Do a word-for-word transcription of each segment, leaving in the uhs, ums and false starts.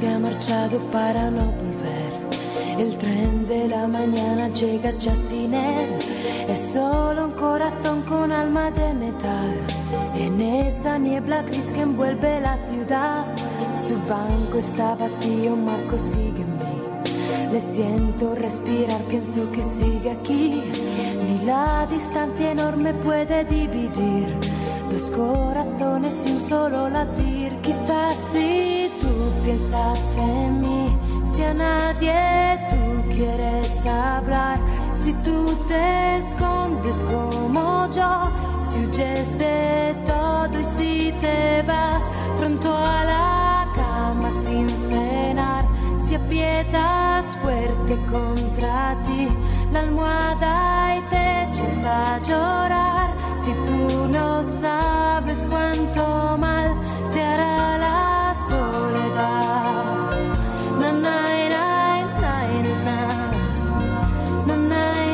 se ha marchado para no volver. El tren de la mañana llega ya sin él. Es solo un corazón con alma de metal. En esa niebla gris que envuelve la ciudad, su banco está vacío, Marco sigue en mí. Le siento respirar, pienso que sigue aquí. Ni la distancia enorme puede dividir dos corazones y un solo latir. Quizás si tú piensas en mí, si a nadie tú quieres hablar, si tú te escondes como yo, si huyes de todo y si te vas pronto a la cama sin cenar, si aprietas fuerte contra ti la almohada y te echas a llorar, si tú no sabes cuánto mal te hará la soledad. Na, na, na, na, na, na, na,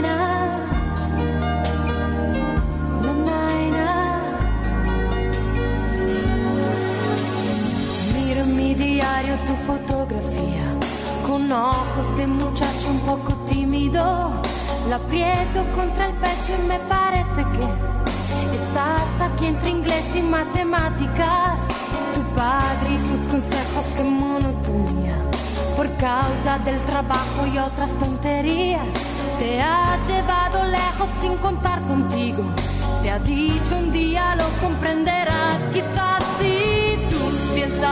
na, na, na. Miro en mi diario tu fotografía, con ojos de muchacho un poco tímido. La aprieto contra el pecho y me parece que estás aquí entre inglés y matemáticas. Tu padre y sus consejos, qué monotonía. Por causa del trabajo y otras tonterías, te ha llevado lejos sin contar contigo. Te ha dicho un día lo comprenderás. Quizás si tú piensas